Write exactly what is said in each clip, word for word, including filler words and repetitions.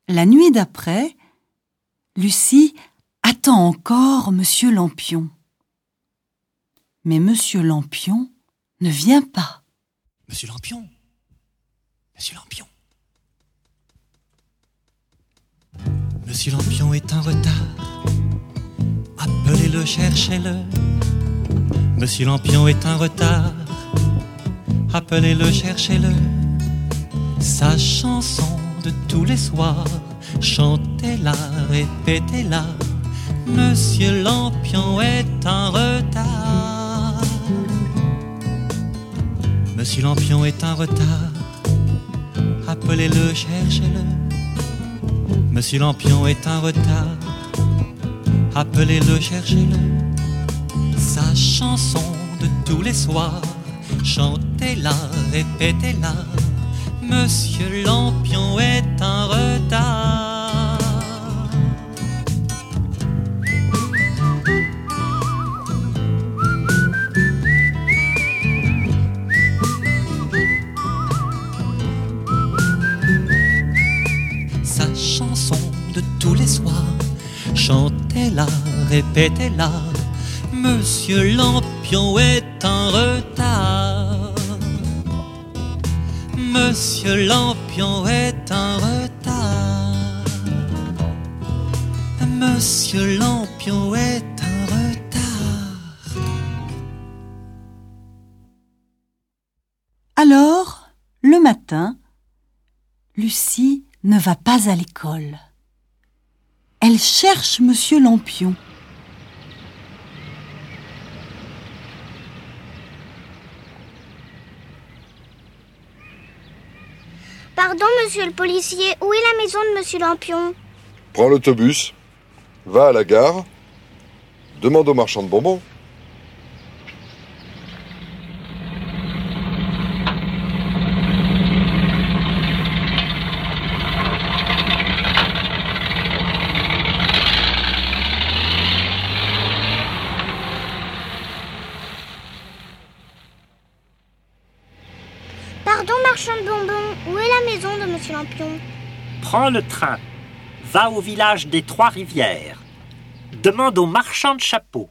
La nuit d'après, Lucie attend encore Monsieur Lampion. Mais Monsieur Lampion ne vient pas. Monsieur Lampion, Monsieur Lampion. Monsieur Lampion est en retard. Appelez-le, cherchez-le. Monsieur Lampion est en retard. Appelez-le, cherchez-le. Sa chanson de tous les soirs, chantez-la, répétez-la. Monsieur Lampion est en retard. Monsieur Lampion est en retard. Appelez-le, cherchez-le. Monsieur Lampion est en retard. Appelez-le, cherchez-le. Sa chanson de tous les soirs, chantez-la, répétez-la. Monsieur Lampion est en retard. Sa chanson de tous les soirs, chantez-la, répétez-la. Monsieur Lampion est en retard. Monsieur Lampion est en retard. Monsieur Lampion est en retard. Alors, le matin, Lucie ne va pas à l'école. Elle cherche Monsieur Lampion. Pardon, monsieur le policier, où est la maison de monsieur Lampion? Prends l'autobus, va à la gare, demande au marchand de bonbons. Pardon, marchand de bonbons, où est la maison de monsieur Lampion? Prends le train, va au village des Trois-Rivières. Demande au marchand de chapeaux.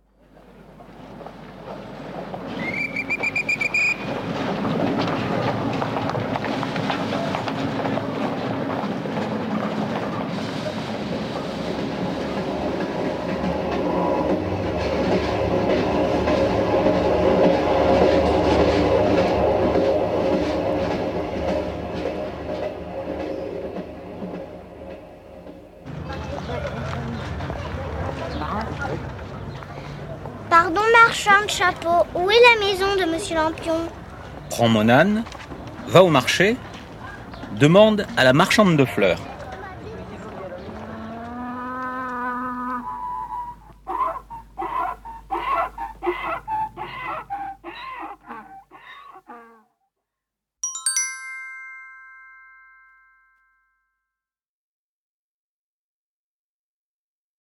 Pardon, marchand de chapeaux, où est la maison de monsieur Lampion? Prends mon âne, va au marché, demande à la marchande de fleurs.